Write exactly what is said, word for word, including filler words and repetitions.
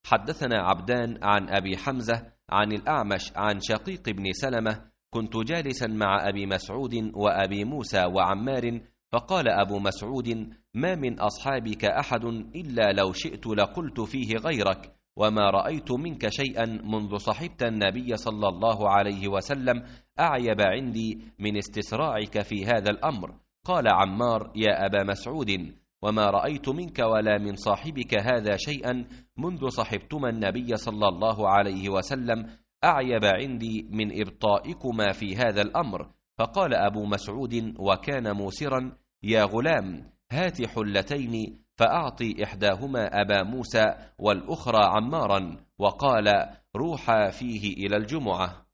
حدثنا عبدان عن أبي حمزة عن الأعمش عن شقيق بن سلمة: كنت جالسا مع أبي مسعود وأبي موسى وعمار، فقال أبو مسعود: ما من أصحابك أحد إلا لو شئت لقلت فيه غيرك، وما رأيت منك شيئا منذ صحبت النبي صلى الله عليه وسلم أعيب عندي من استسراعك في هذا الأمر. قال عمار: يا أبا مسعود، وما رأيت منك ولا من صاحبك هذا شيئا منذ صحبتما النبي صلى الله عليه وسلم أعيب عندي من إبطائكما في هذا الأمر. فقال أبو مسعود وكان موسرا: يا غلام، هات حلتين، فأعطي إحداهما أبا موسى والأخرى عمارا، وقال: روحا فيه إلى الجمعة.